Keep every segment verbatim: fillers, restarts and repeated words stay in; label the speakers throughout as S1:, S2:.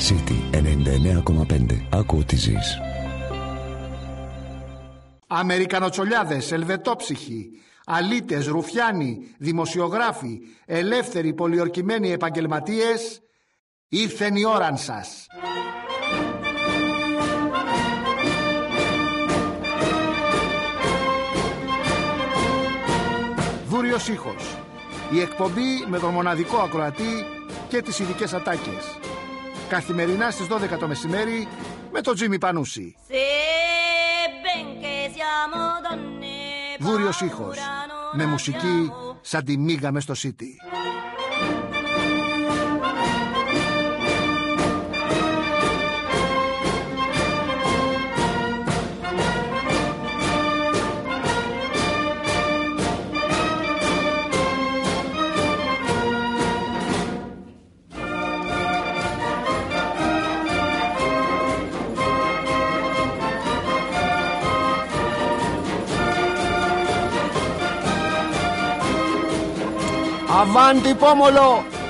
S1: City ενενήντα εννέα κόμμα πέντε. Άκου ό,τι ζεις.
S2: Αμερικανοτσολιάδες, ελβετόψυχοι, αλήτες, ρουφιάνοι, δημοσιογράφοι, ελεύθεροι πολιορκημένοι επαγγελματίες, ήρθεν η ώραν σας. Δούριος ήχος. Η εκπομπή με τον μοναδικό ακροατή και τις ειδικές ατάκες. Καθημερινά στις δώδεκα το μεσημέρι με τον Τζίμι Πανούση. Δούριος ήχος. Με μουσική σαν τη μίγα μες στο City. Avanti pomolo!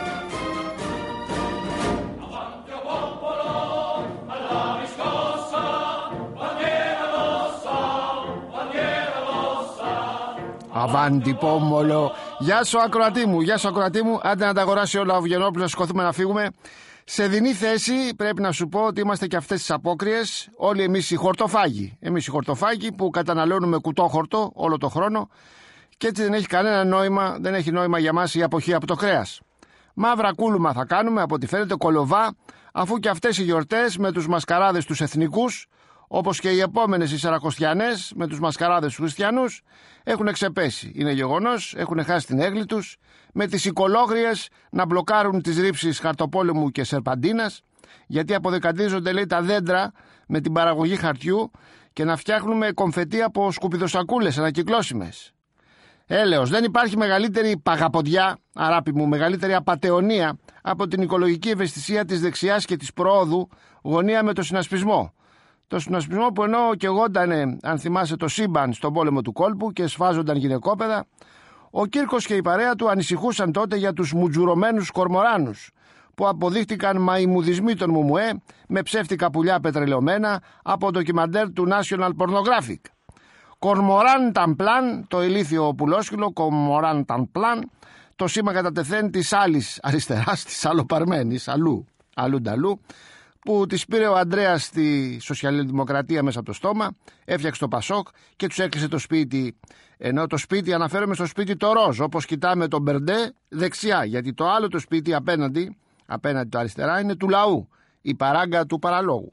S3: Avanti popolo, alla riscossa, bandiera rossa, bandiera rossa.
S2: Avanti pomolo! Γεια σου ακροατή μου, γεια σου ακροατή μου. Άντε να τα αγοράσει όλα ο Βγενόπουλος, να σηκωθούμε να φύγουμε. Σε δινή θέση πρέπει να σου πω ότι είμαστε και αυτές τις απόκριες. Όλοι εμείς οι χορτοφάγοι. Εμείς οι χορτοφάγοι που καταναλώνουμε κουτόχορτο όλο το χρόνο. Και έτσι δεν έχει κανένα νόημα, δεν έχει νόημα για μας η αποχή από το κρέας. Μαύρα κούλουμα θα κάνουμε, από ό,τι φαίνεται κολοβά, αφού και αυτές οι γιορτές με τους μασκαράδες τους εθνικούς, όπως και οι επόμενες οι σαρακοστιανές με τους μασκαράδες τους χριστιανούς, έχουν ξεπέσει. Είναι γεγονός, έχουν χάσει την έγκλη τους, με τις οικολόγριες να μπλοκάρουν τις ρήψεις χαρτοπόλεμου και σερπαντίνας, γιατί αποδεκατίζονται, λέει, τα δέντρα με την παραγωγή χαρτιού και να φτιάχνουμε κομφετί από σκουπιδοσακούλες ανακυκλώσιμες. Έλεος, δεν υπάρχει μεγαλύτερη παγαποντιά, αράπη μου, μεγαλύτερη απατεωνία από την οικολογική ευαισθησία της δεξιάς και της προόδου γωνία με το συνασπισμό. Το συνασπισμό που ενώ και εγώ ήταν, αν θυμάσαι, το σύμπαν στον πόλεμο του κόλπου και σφάζονταν γυναικόπαιδα, ο Κύρκος και η παρέα του ανησυχούσαν τότε για τους μουτζουρωμένους κορμοράνους που αποδείχτηκαν μαϊμουδισμοί των Μουμουέ με ψεύτικα πουλιά πετρελαιωμένα από ντοκιμαντέρ του National Pornographic. Κορμοράν Ταμπλάν, το ηλίθιο πουλόσκυλο, Κορμοράν Ταμπλάν, το σήμα κατά τεθέν της άλλης αριστεράς, της αλλοπαρμένης, αλλού, αλλού νταλού, που της πήρε ο Ανδρέας στη Σοσιαλδημοκρατία μέσα από το στόμα, έφτιαξε το Πασόκ και τους έκλεισε το σπίτι. Ενώ το σπίτι, αναφέρομαι στο σπίτι το ροζ, όπως κοιτάμε τον Μπερντέ δεξιά, γιατί το άλλο το σπίτι απέναντι, απέναντι το αριστερά, είναι του λαού, η παράγκα του παραλόγου.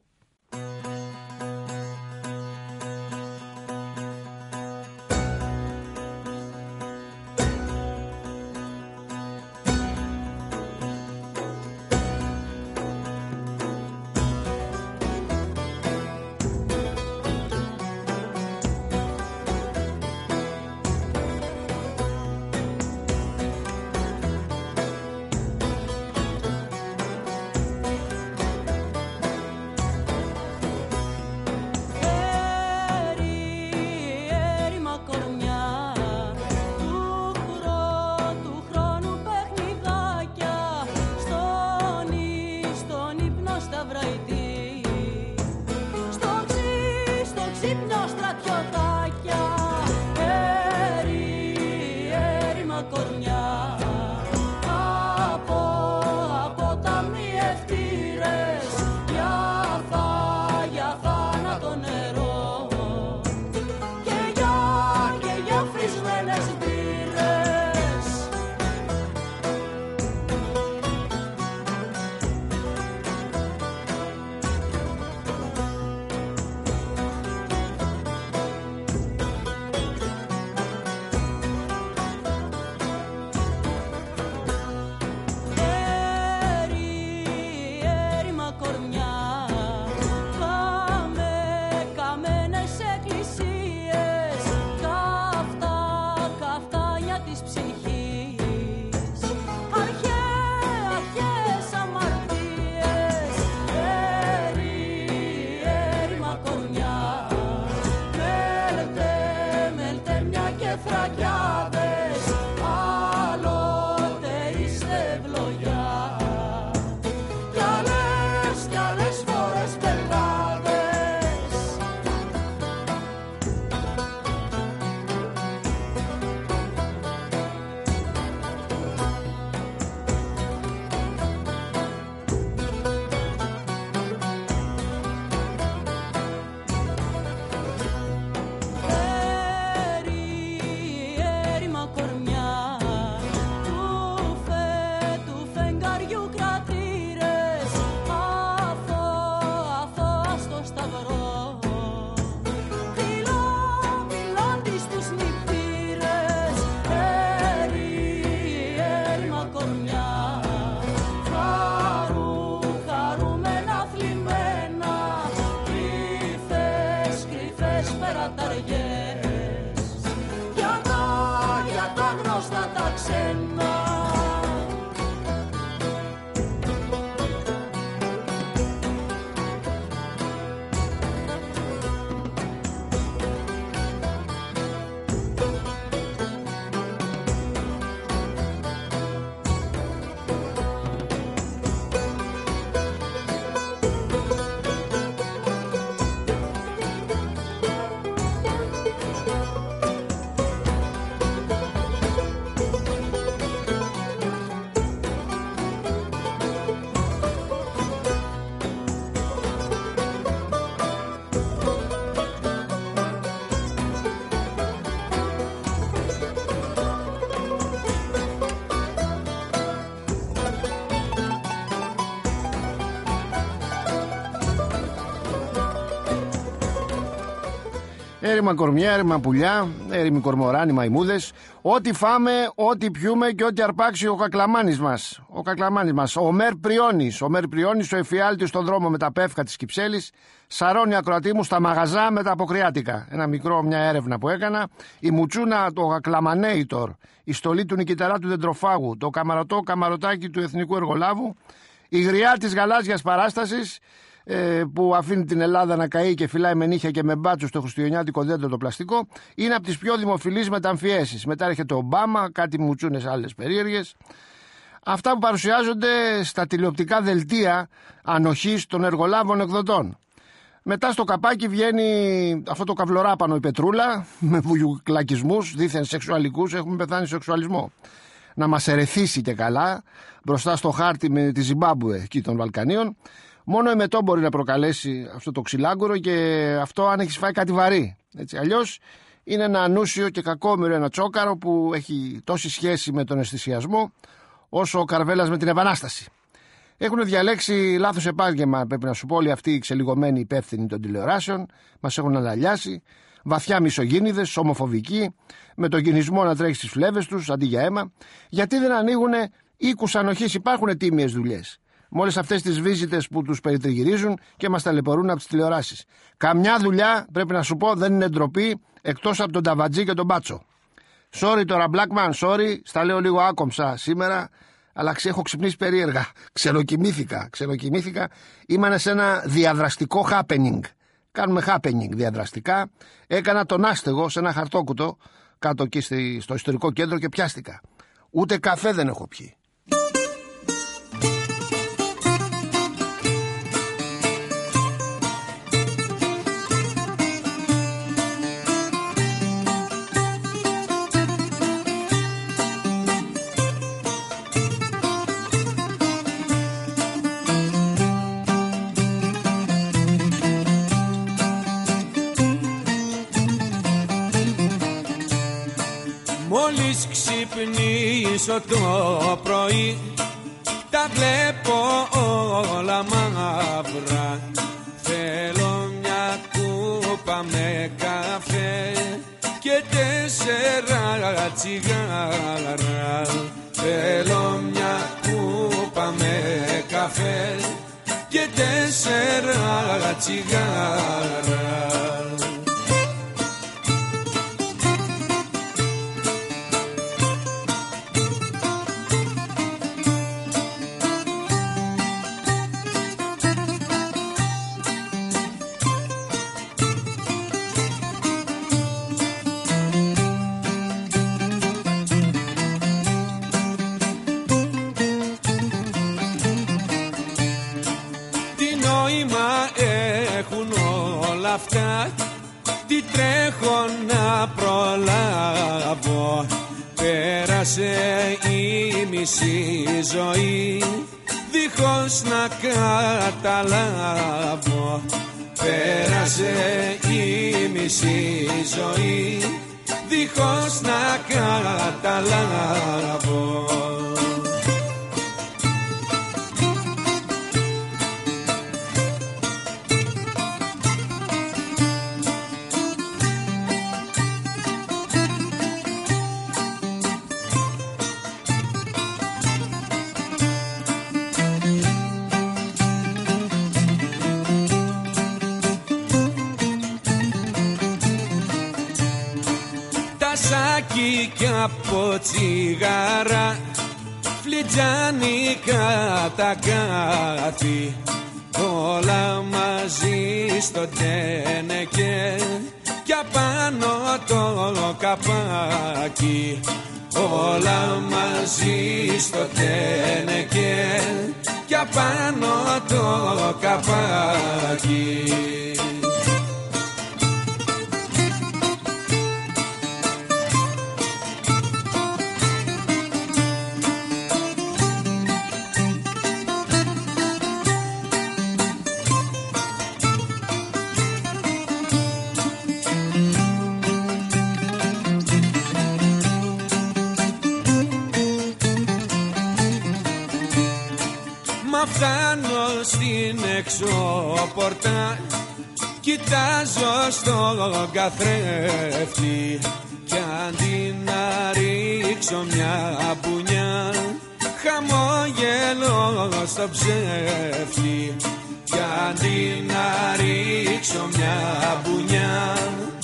S2: Έρημα κορμιά, έρημα πουλιά, έρημοι κορμοράνοι, μαϊμούδες. Ό,τι φάμε, ό,τι πιούμε και ό,τι αρπάξει ο κακλαμάνης μας. Ο κακλαμάνης μας, ο Μέρ Πριώνης. Ο Μέρ Πριώνης, ο εφιάλτης στον δρόμο με τα πεύκα της Κυψέλης. Σαρώνει ακροατή μου στα μαγαζά με τα αποκριάτικα. Ένα μικρό, μια έρευνα που έκανα. Η Μουτσούνα, το Κακλαμανέιτορ. Η στολή του νικηταρά του Δεντροφάγου. Το καμαρωτό καμαρωτάκι του Εθνικού Εργολάβου. Η γριά της γαλάζιας παράστασης. Που αφήνει την Ελλάδα να καεί και φυλάει με νύχια και με μπάτσους στο χριστουγεννιάτικο δέντρο το πλαστικό, είναι από τις πιο δημοφιλείς μεταμφιέσεις. Μετά έρχεται ο Ομπάμα, κάτι μουτσούνες άλλες περίεργες. Αυτά που παρουσιάζονται στα τηλεοπτικά δελτία ανοχής των εργολάβων εκδοτών. Μετά στο καπάκι βγαίνει αυτό το καυλοράπανο η Πετρούλα, με βουγιουκλακισμούς δίθεν σεξουαλικούς, έχουμε πεθάνει σεξουαλισμό. Να μας ερεθίσει και καλά μπροστά στο χάρτη με τη Ζιμπάμπουε εκεί των Βαλκανίων. Μόνο η μετό μπορεί να προκαλέσει αυτό το ξυλάγκουρο και αυτό αν έχεις φάει κάτι βαρύ. Έτσι. Αλλιώς είναι ένα ανούσιο και κακόμοιρο, ένα τσόκαρο που έχει τόση σχέση με τον αισθησιασμό όσο ο Καρβέλας με την Επανάσταση. Έχουν διαλέξει λάθος επάγγελμα, πρέπει να σου πω, όλοι αυτοί οι ξελιγωμένοι υπεύθυνοι των τηλεοράσεων. Μας έχουν αναλιάσει, βαθιά μισογίνηδες, ομοφοβικοί, με τον κινησμό να τρέχει στις φλέβες τους αντί για αίμα. Γιατί δεν ανοίγουν οίκους ανοχής, υπάρχουν τίμιες δουλειές. Με όλες αυτές τις βίζιτες που τους περιτριγυρίζουν και μας ταλαιπωρούν από τις τηλεοράσεις. Καμιά δουλειά, πρέπει να σου πω, δεν είναι ντροπή εκτός από τον Ταβατζή και τον Μπάτσο. Sorry τώρα, Blackman, sorry, στα λέω λίγο άκομψα σήμερα, αλλά έχω ξυπνήσει περίεργα. Ξενοκοιμήθηκα, ξενοκοιμήθηκα. Ήμανε σε ένα διαδραστικό happening. Κάνουμε happening διαδραστικά. Έκανα τον άστεγο σε ένα χαρτόκουτο κάτω εκεί στο ιστορικό κέντρο και πιάστηκα. Ούτε καφέ δεν έχω πιει.
S4: Μόλις ξυπνήσω το πρωί, τα βλέπω όλα μαύρα. Θέλω μια κούπα με καφέ και τέσσερα τσιγάρα. Θέλω μια κούπα με καφέ και τέσσερα τσιγάρα. Αυτά, τι τρέχω να προλάβω. Πέρασε η μισή ζωή δίχως να καταλάβω. Πέρασε η μισή ζωή δίχως να καταλάβω. Κι από τσιγάρα φλιτζάνικα τα κάθη, όλα μαζί στο τένεκε κι απάνω το καπάκι. Όλα μαζί στο τένεκε κι απάνω το καπάκι. Φτάνω στην έξω πόρτα Κοιτάζω στον καθρέφτη κι αντί να ρίξω μια μπουνιά, χαμόγελο στο ψεύτη. Κι αντί να ρίξω μια μπουνιά,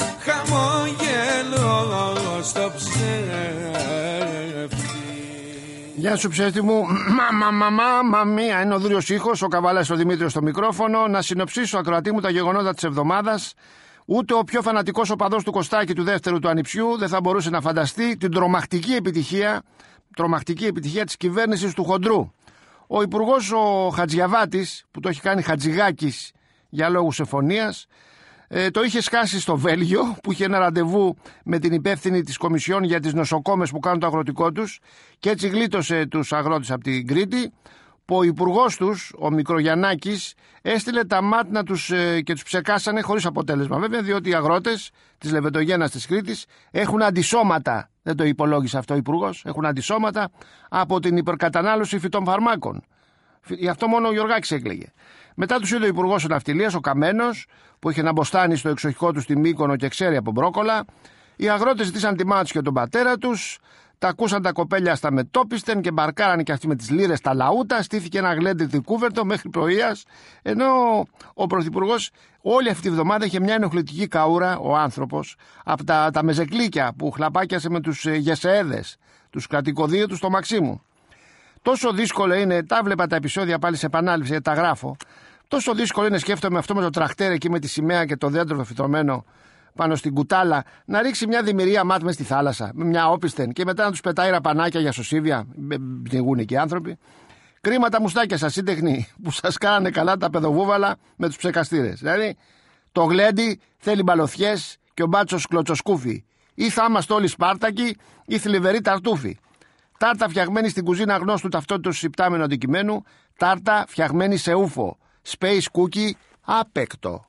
S4: χαμόγελο στο ψεύτη.
S2: Γεια σου ψεύτη μου. Μα, μα, μα, μα, μία είναι ο δούριος ήχος, ο Καβάλας ο Δημήτριος στο μικρόφωνο. Να συνοψίσω, ακροατή μου, τα γεγονότα της εβδομάδας. Ούτε ο πιο φανατικός οπαδός του Κωστάκη του δεύτερου του ανιψιού δεν θα μπορούσε να φανταστεί την τρομακτική επιτυχία, τρομακτική επιτυχία της κυβέρνησης του Χοντρού. Ο υπουργός ο Χατζιαβάτης, που το έχει κάνει Χατζηγάκης για λόγους εφωνίας, ε, το είχε σκάσει στο Βέλγιο, που είχε ένα ραντεβού με την υπεύθυνη της Κομισιόν για τις νοσοκόμες που κάνουν το αγροτικό τους, και έτσι γλίτωσε τους αγρότες από την Κρήτη. Που ο υπουργός τους, ο Μικρογιαννάκης, έστειλε τα μάτνα τους ε, και τους ψεκάσανε χωρίς αποτέλεσμα. Βέβαια, διότι οι αγρότες της Λεβεντογέννας της Κρήτης έχουν αντισώματα, δεν το υπολόγισε αυτό ο υπουργός, έχουν αντισώματα από την υπερκατανάλωση φυτοφαρμάκων. Γι' αυτό μόνο ο Γιωργάκης έκλαιγε. Μετά τους είδε ο υπουργός ο Ναυτιλίας, ο Καμένος, που είχε να μποστάνει στο εξοχικό του στη Μύκονο και ξέρει από μπρόκολα. Οι αγρότες ζητήσαν τη μάνα τους και τον πατέρα τους. Τα ακούσαν τα κοπέλια στα μετόπιστεν και μπαρκάρανε και αυτοί με τις λύρες τα λαούτα. Στήθηκε ένα γλέντι κούβερτο μέχρι πρωίας. Ενώ ο πρωθυπουργός όλη αυτή τη βδομάδα είχε μια ενοχλητική καούρα, ο άνθρωπος, από τα, τα μεζεκλίκια που χλαπάκιασε με τους γεσεέδες, τους κρατικοδίαιτους στο Μαξίμου. Τόσο δύσκολο είναι, τα βλέπα τα επεισόδια πάλι σε επανάληψη, τα γράφω. Τόσο δύσκολο είναι, σκέφτομαι, αυτό με το τρακτέρ εκεί με τη σημαία και το δέντρο το φυτρωμένο πάνω στην κουτάλα, να ρίξει μια δημιουργία μάτ μες στη θάλασσα, με μια όπισθεν, και μετά να τους πετάει ραπανάκια για σωσίβια. Πνιγούν εκεί οι άνθρωποι. Κρίμα τα μουστάκια σας, σύντεχνοι, που σας κάνανε καλά τα παιδοβούβαλα με τους ψεκαστήρες. Δηλαδή, το γλέντι θέλει μπαλωθιές και ο μπάτσος κλωτσοσκούφι. Ή θα είμαστε όλοι Σπάρτακοι ή θλιβεροί ταρτούφοι. Τάρτα φτιαγμένη στην κουζίνα γνώστου ταυτότητος υπτάμενου αντικειμένου, τάρτα φτιαγμένη σε ούφο. Space cookie άπεκτο.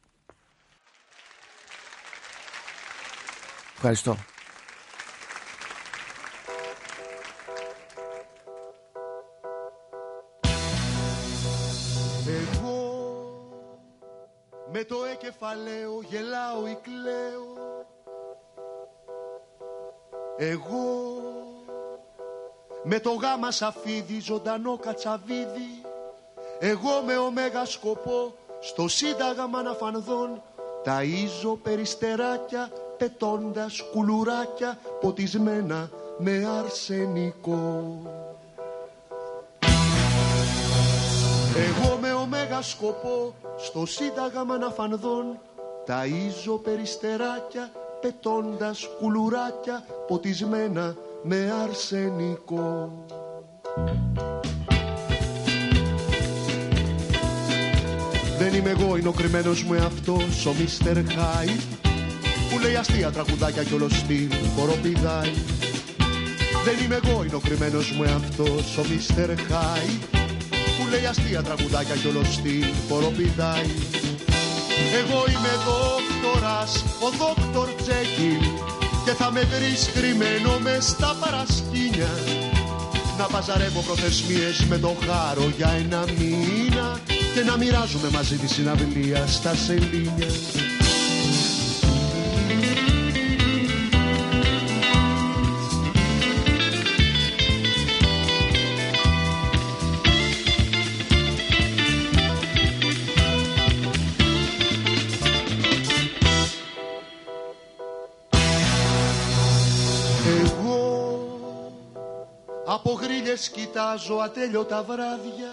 S2: Ευχαριστώ.
S5: Εγώ με το εκεφαλαίο γελάω ή κλαίω. Εγώ με το γάμα σαφίδι ζωντανό κατσαβίδι. Εγώ με ωμέγα σκοπό στο σύνταγμα να φανδών. Ταΐζω περιστεράκια πετώντας κουλουράκια ποτισμένα με αρσενικό. Εγώ με ωμέγα σκοπό στο σύνταγμα να φανδών. Ταΐζω περιστεράκια πετώντας κουλουράκια ποτισμένα με αρσενικό. Δεν είμαι εγώ, είναι ο κρυμμένος μου εαυτός, ο Μίστερ Χάι, που λέει αστεία τραγουδάκια κι όλος την χοροπηδάει. Δεν είμαι εγώ, είναι ο κρυμμένος μου εαυτός, ο Μίστερ Χάι, που λέει αστεία τραγουδάκια κι όλος την χοροπηδάει. Εγώ είμαι δόκτορας, ο δόκτορ Τζέκιλ, και θα με βρεις κρυμμένο μες στα παρασκήνια, να παζαρεύω προθεσμίες με το χάρο για ένα μήνα και να μοιράζουμε μαζί τη συναυλία στα σελήνια. Από γρίλες κοιτάζω ατέλειωτα βράδια.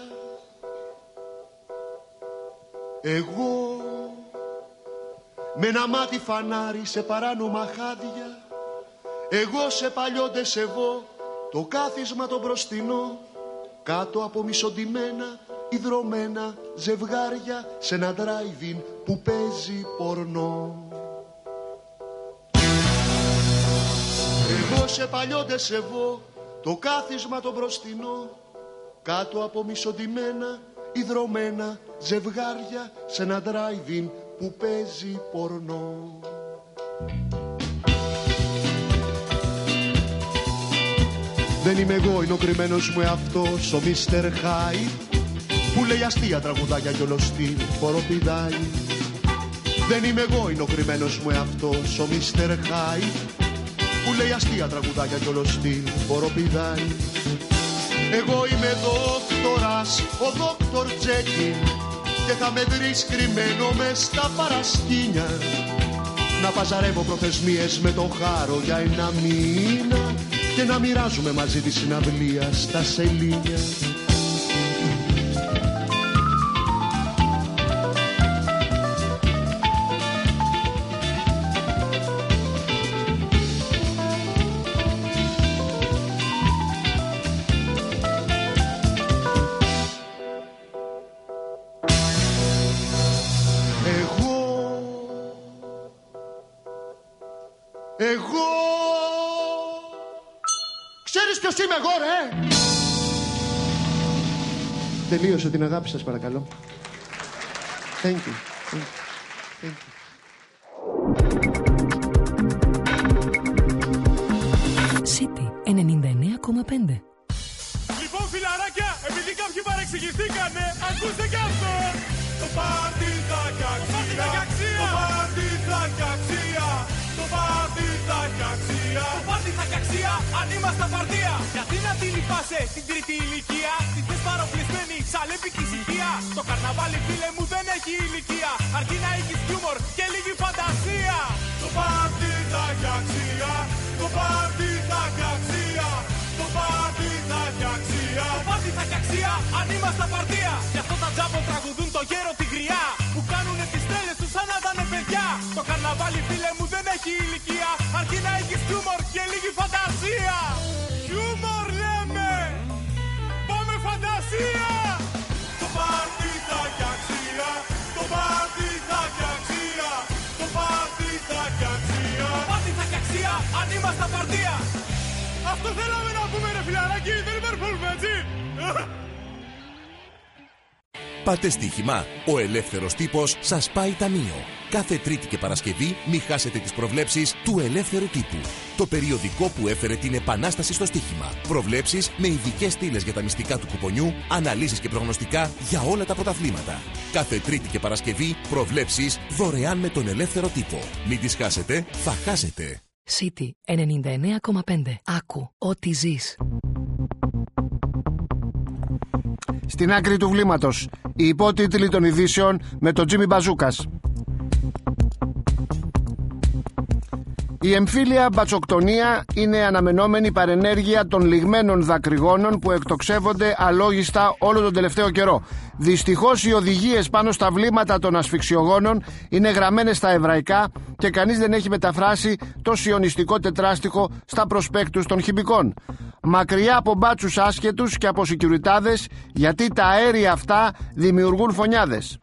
S5: Εγώ με ένα μάτι φανάρι σε παράνομα χάδια. Εγώ σε παλιό ντεσεβό το κάθισμα το μπροστινό, κάτω από μισοντημένα υδρωμένα ζευγάρια σε ένα drive-in που παίζει πορνό. Εγώ σε παλιό ντεσεβό το κάθισμα το μπροστινό, κάτω από μισοντημένα υδρωμένα ζευγάρια σε ένα drive-in που παίζει πορνό. Δεν είμαι εγώ, είναι ο κρυμμένος μου εαυτός, ο Μίστερ Χάι, που λέει αστεία τραγουδάκια κι όλος την χοροπηδάει. Δεν είμαι εγώ, είναι ο κρυμμένος μου εαυτός, ο μίστερ Hyde, που λέει αστεία τραγουδάκια κι όλο στυλ χοροπηδάει. Εγώ είμαι δόκτορας, ο δόκτωρ Τζέκιν, και θα με βρεις κρυμμένο μες στα παρασκήνια, να παζαρεύω προθεσμίες με το χάρο για ένα μήνα και να μοιράζουμε μαζί τη συναυλία στα σελήνια. Εγώ... Ξέρεις ποιος είμαι εγώ, ρε! Τελείωσε την αγάπη σας, παρακαλώ. Thank you. Thank you. Thank you.
S6: City ενενήντα εννέα κόμμα πέντε.
S3: Λοιπόν, φιλαράκια, επειδή κάποιοι παρεξηγηθήκανε, ακούστε κι αυτό! Το πάρτι θα κι αξία! Το πάρτι θα κι αξία! Το πάρτι θα κι αξία! Το πάρτι θα κι αξία αν είμαστε απαρτία! Γιατί να τη λυπάσαι στην τρίτη ηλικία? Την θες παροπλισμένη σαλέπικη ησυχία? Το καρναβάλι, φίλε μου, δεν έχει ηλικία, αρκεί να έχεις χιούμορ και λίγη φαντασία! Το πάρτι θα κι αξία! Το πάρτι θα κι αξία! Το πάρτι θα κι αξία! Το πάρτι θα κι αξία αν είμαστε απαρτία! Γι' αυτό τα τζάμπο τραγουδούν το γέρο τη γριά, που κάνουνε τις τρέλες τους σαν να ήταν παιδιά. Το καρναβάλι, φίλε μου, δεν έχει ηλικία, αρκεί να έχεις χιούμορ και λίγη φαντασία. Χιούμορ λέμε, πάμε φαντασία. Το πάρτι θα κι αξία, το πάρτι θα κι αξία, το πάρτι θα κι αξία, το πάρτι θα κι αξία αν είμαστε απαρτία. Αυτό θέλαμε να πούμε, ρε φιλαράκι, δεν υπερβολούμε, έτσι.
S7: Πάτε στοίχημα. Ο ελεύθερος τύπος σας πάει ταμείο. Κάθε Τρίτη και Παρασκευή μη χάσετε τις προβλέψεις του Ελεύθερου Τύπου. Το περιοδικό που έφερε την επανάσταση στο στοίχημα. Προβλέψεις με ειδικές στήλες για τα μυστικά του κουπονιού, αναλύσεις και προγνωστικά για όλα τα πρωταθλήματα. Κάθε Τρίτη και Παρασκευή προβλέψεις δωρεάν με τον Ελεύθερο Τύπο. Μην τις χάσετε, θα χάσετε.
S6: City ενενήντα εννέα κόμμα πέντε. Άκου ό,τι ζεις.
S2: Στην άκρη του βλήματος, οι υπότιτλοι των ειδήσεων με τον Τζίμι Μπαζούκας. Η εμφύλια μπατσοκτονία είναι αναμενόμενη παρενέργεια των λιγμένων δακρυγόνων που εκτοξεύονται αλόγιστα όλο τον τελευταίο καιρό. Δυστυχώς οι οδηγίες πάνω στα βλήματα των ασφυξιογόνων είναι γραμμένες στα εβραϊκά και κανείς δεν έχει μεταφράσει το σιωνιστικό τετράστιχο στα προσπέκτους των χημικών. Μακριά από μπάτσους άσχετους και από σικιουριτάδες, γιατί τα αέρια αυτά δημιουργούν φωνιάδες.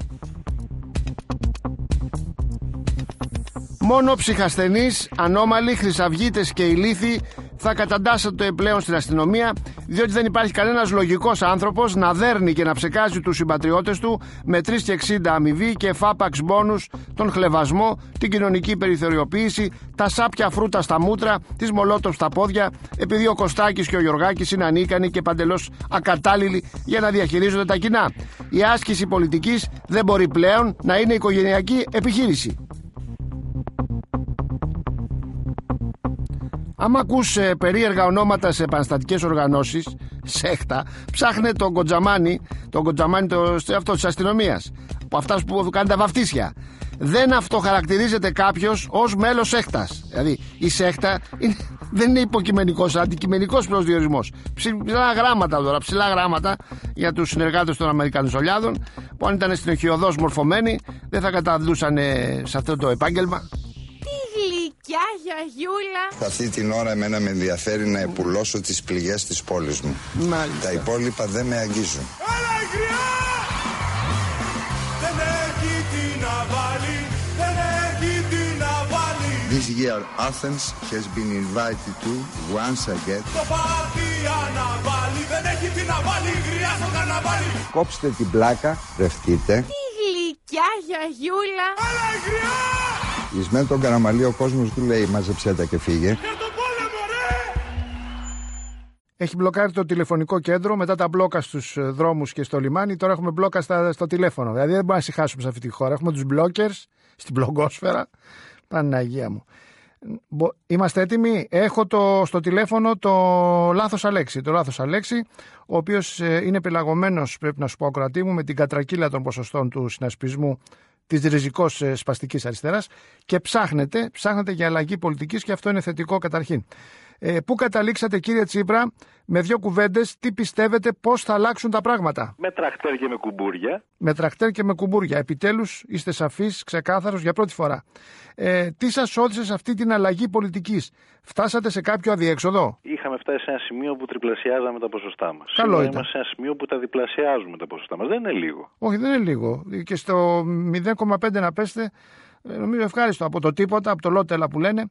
S2: Μόνο ψυχασθενείς, ανώμαλοι, χρυσαυγίτες και ηλίθιοι θα καταντάσσονται πλέον στην αστυνομία, διότι δεν υπάρχει κανένας λογικός άνθρωπος να δέρνει και να ψεκάζει τους συμπατριώτες του με τρία και εξήντα αμοιβή και φάπαξ μπόνους, τον χλευασμό, την κοινωνική περιθωριοποίηση, τα σάπια φρούτα στα μούτρα, τις μολότοφ στα πόδια, επειδή ο Κωστάκης και ο Γιωργάκης είναι ανίκανοι και παντελώς ακατάλληλοι για να διαχειρίζονται τα κοινά. Η άσκηση πολιτικής δεν μπορεί πλέον να είναι οικογενειακή επιχείρηση. Άμα ακούς ε, περίεργα ονόματα σε επαναστατικές οργανώσεις, σέχτα, ψάχνε τον Κοντζαμάνι, τον Κοντζαμάνι το, αυτό της αστυνομίας, από αυτά που κάνουν τα βαφτίσια. Δεν αυτοχαρακτηρίζεται κάποιος ως μέλος σέχτας. Δηλαδή η σέχτα είναι, δεν είναι υποκειμενικός, αντικειμενικός προσδιορισμός. Ψηλά γράμματα τώρα, ψηλά γράμματα για τους συνεργάτες των Αμερικανζολιάδων, που αν ήταν συνεχιωδώς μορφωμένοι δεν θα καταδούσαν σε αυτό το επάγγελμα.
S8: Γεια, γιαγιούλα.
S9: Αυτή την ώρα εμένα με ενδιαφέρει να επουλώσω τις πληγές της πόλης μου.
S2: Μάλιστα.
S9: Τα υπόλοιπα δεν με αγγίζουν.
S3: Έλα η γριά! Δεν έχει τι να βάλει, δεν έχει τι να βάλει.
S9: This year Athens has been invited to once again.
S3: Το πάρτι αναβάλει, δεν έχει τι να βάλει, η γριά στο καρναβάλι.
S9: Κόψτε την πλάκα, ρευτείτε.
S8: Τι γλυκιά, γιαγιούλα.
S3: Έλα η γριά!
S9: Εις με τον Καραμαλή ο κόσμος του λέει μαζεψέ τα και φύγε.
S2: έχει μπλοκάρει το τηλεφωνικό κέντρο μετά τα μπλόκα στους δρόμους και στο λιμάνι. Τώρα έχουμε μπλόκα στα, στο τηλέφωνο. Δηλαδή δεν μπορούμε να συχάσουμε σε αυτή τη χώρα. Έχουμε τους blockers στην μπλογκόσφαιρα. Παναγία μου. Είμαστε έτοιμοι. Έχω το, στο τηλέφωνο το λάθος Αλέξη. Το λάθος Αλέξη, ο οποίος είναι πελαγωμένος, πρέπει να σου πω, ακροατή μου, με την κατρακύλα των ποσοστών του συνασπισμού της ριζικώς σπαστικής αριστεράς και ψάχνετε, ψάχνετε για αλλαγή πολιτικής και αυτό είναι θετικό καταρχήν. Ε, πού καταλήξατε, κύριε Τσίπρα, με δύο κουβέντες, τι πιστεύετε πώς θα αλλάξουν τα πράγματα?
S10: Με τρακτέρ και με κουμπούρια.
S2: Με τρακτέρ και με κουμπούρια. Επιτέλους είστε σαφείς, ξεκάθαρος για πρώτη φορά. Ε, τι σας όδησε σε αυτή την αλλαγή πολιτικής? Φτάσατε σε κάποιο αδιέξοδο?
S10: Είχαμε φτάσει σε ένα σημείο που τριπλασιάζαμε τα ποσοστά μας.
S2: Καλό
S10: Σήμερα
S2: ήταν.
S10: είμαστε σε ένα σημείο που τα διπλασιάζουμε τα ποσοστά μας. Δεν είναι λίγο.
S2: Όχι, δεν είναι λίγο. Και στο μηδέν κόμμα πέντε να πέστε, νομίζω ευχάριστο από το τίποτα, από το λότελα που λένε.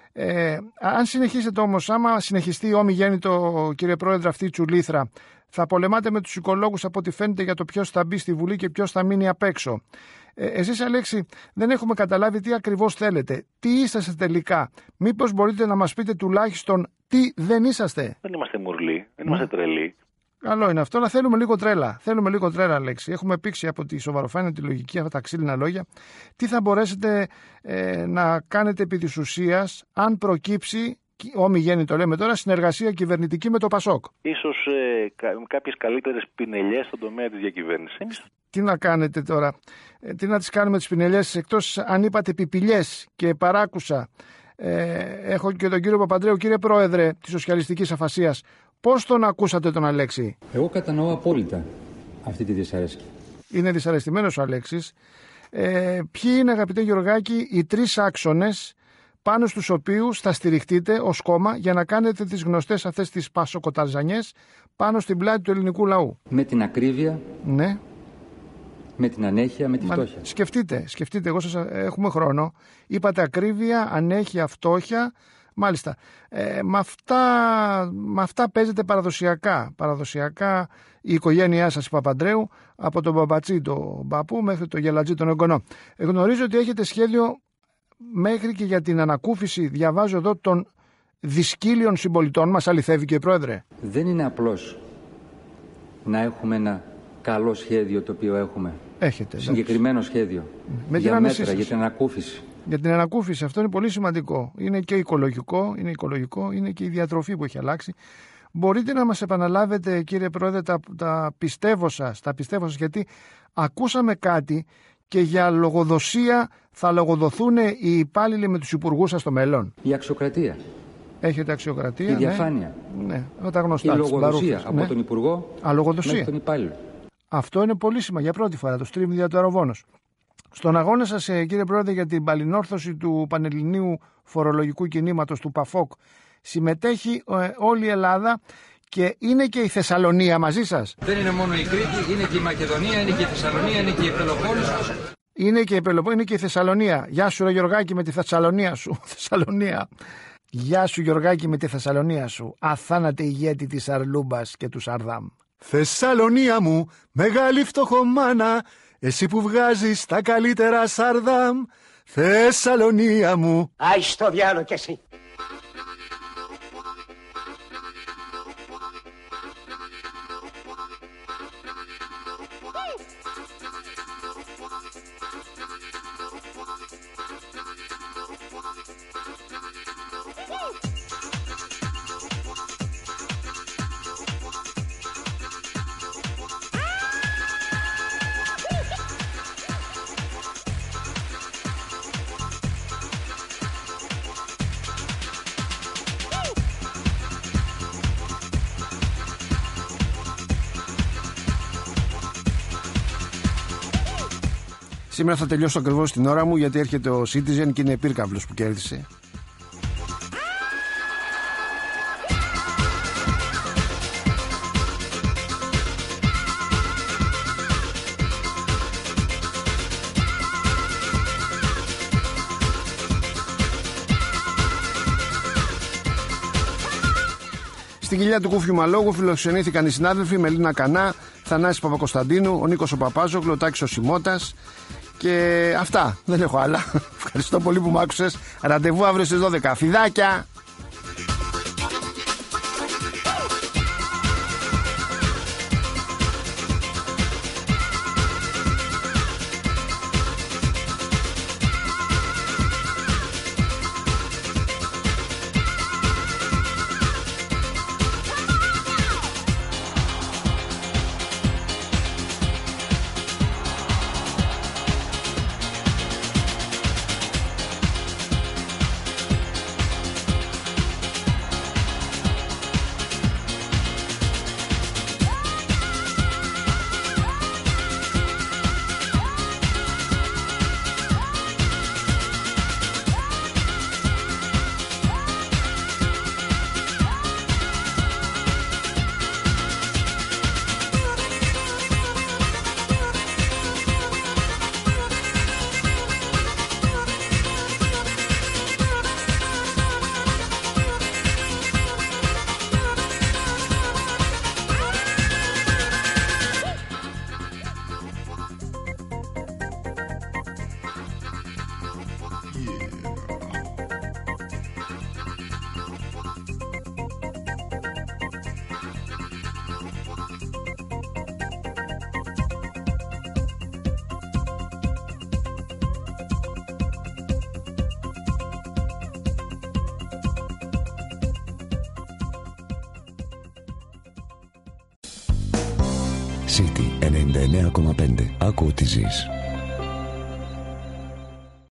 S2: Ε, αν συνεχίσετε όμως, άμα συνεχιστεί ομιγέννητο, κύριε Πρόεδρε, αυτή η τσουλήθρα, θα πολεμάτε με τους οικολόγους από ό,τι φαίνεται για το ποιος θα μπει στη Βουλή και ποιος θα μείνει απ' έξω. Ε, εσείς, Αλέξη, δεν έχουμε καταλάβει τι ακριβώς θέλετε. Τι είσαστε τελικά? Μήπως μπορείτε να μας πείτε τουλάχιστον τι δεν είσαστε?
S10: Δεν είμαστε μουρλοί, δεν είμαστε τρελοί.
S2: Καλό είναι αυτό, αλλά θέλουμε λίγο τρέλα. Θέλουμε λίγο τρέλα, Αλέξη. Έχουμε πήξει από τη σοβαροφάνεια, τη λογική, αυτά τα ξύλινα λόγια. Τι θα μπορέσετε ε, να κάνετε επί της ουσίας, αν προκύψει, όμοι το λέμε τώρα, συνεργασία κυβερνητική με το Πασόκ?
S10: Ίσως ε, κα, κάποιες καλύτερες πινελιές στον τομέα της διακυβέρνησης. Εμείς...
S2: Τι να κάνετε τώρα, ε, τι να τις κάνουμε τις πινελιές, εκτός αν είπατε πιπιλιές και παράκουσα. Ε, έχω και τον κύριο Παπαντρέου. Κύριε Πρόεδρε της Σοσιαλιστικής Αφασίας, πώς τον ακούσατε τον Αλέξη?
S11: Εγώ κατανοώ απόλυτα αυτή τη δυσαρέσκεια.
S2: Είναι δυσαρεστημένος ο Αλέξης. Ε, ποιοι είναι, αγαπητέ Γεωργάκη, οι τρεις άξονες πάνω στους οποίους θα στηριχτείτε ως κόμμα για να κάνετε τις γνωστές αυτές τις πασοκοταρζανιές πάνω στην πλάτη του ελληνικού λαού?
S11: Με την ακρίβεια,
S2: ναι, με
S11: την ανέχεια, με τη
S2: Μα,
S11: φτώχεια.
S2: Σκεφτείτε, σκεφτείτε, εγώ σας έχουμε χρόνο. Είπατε ακρίβεια, ανέχεια, φτώχεια. Μάλιστα. Ε, με, αυτά, με αυτά παίζετε παραδοσιακά. Παραδοσιακά η οικογένειά σας, η Παπαντρέου, από τον Μπαμπατσί, τον Μπαπού, μέχρι τον Γελατζή, τον Εγγονό. Γνωρίζω ότι έχετε σχέδιο μέχρι και για την ανακούφιση, διαβάζω εδώ, των δυσκύλιων συμπολιτών μας. Αληθεύει, κύριε Πρόεδρε?
S11: Δεν είναι απλώς να έχουμε ένα καλό σχέδιο το οποίο έχουμε.
S2: Έχετε.
S11: Συγκεκριμένο σχέδιο
S2: με
S11: για μέτρα,
S2: σας.
S11: για την ανακούφιση.
S2: Για την ανακούφιση, αυτό είναι πολύ σημαντικό. Είναι και οικολογικό, είναι οικολογικό, είναι και η διατροφή που έχει αλλάξει. Μπορείτε να μας επαναλάβετε, κύριε Πρόεδρε, τα, τα πιστεύω σας, τα πιστεύω σας, γιατί ακούσαμε κάτι και για λογοδοσία θα λογοδοθούν οι υπάλληλοι με τους υπουργούς σας στο μέλλον.
S11: Η αξιοκρατία.
S2: Έχετε αξιοκρατία.
S11: Η διαφάνεια.
S2: Ναι, ναι, τα γνωστά.
S11: Η λογοδοσία από
S2: ναι.
S11: τον υπουργό μέχρι τον υπάλληλο.
S2: Αυτό είναι πολύ σημαντικό. Για πρώτη φορά το stream δια του Αεροβόνος. Στον αγώνα σας, κύριε Πρόεδρε, για την παλινόρθωση του πανελληνίου φορολογικού κινήματος του ΠΑΦΟΚ συμμετέχει ε, όλη η Ελλάδα και είναι και η Θεσσαλονία μαζί σας.
S11: Δεν είναι μόνο η Κρήτη, είναι και η Μακεδονία, είναι και η Θεσσαλονία, είναι και η Πελοπόννησος.
S2: Είναι και η Πελοπόννησος, είναι και η Θεσσαλονία. Γεια σου, ρε Γεωργάκη, με τη Θεσσαλονία σου. Θεσσαλονία. Γεια σου, Γεωργάκη, με τη Θεσσαλονία σου. Αθάνατε ηγέτη της Αρλούμπας και του Σαρδάμ. Θεσσαλονία μου, μεγάλη φτωχομάνα, εσύ που βγάζεις τα καλύτερα Σαρδάμ. Θεσσαλονία μου.
S12: Άι στο διάλο κι εσύ.
S2: Σήμερα θα τελειώσω ακριβώς την ώρα μου, γιατί έρχεται ο Citizen και είναι πύρκαυλος που κέρδισε. Στην κοιλιά του Κούφιου Μαλόγου φιλοξενήθηκαν οι συνάδελφοι Μελίνα Κανά, Θανάσης Παπακοσταντίνου, ο Νίκος ο Παπάζογλου, ο Τάκης ο Σιμώτας. Και αυτά, δεν έχω άλλα. Ευχαριστώ πολύ που μ' άκουσες. Ραντεβού αύριο στις δώδεκα. Φιδάκια!
S1: City ενενήντα εννέα κόμμα πέντε. Άκου ό,τι ζεις.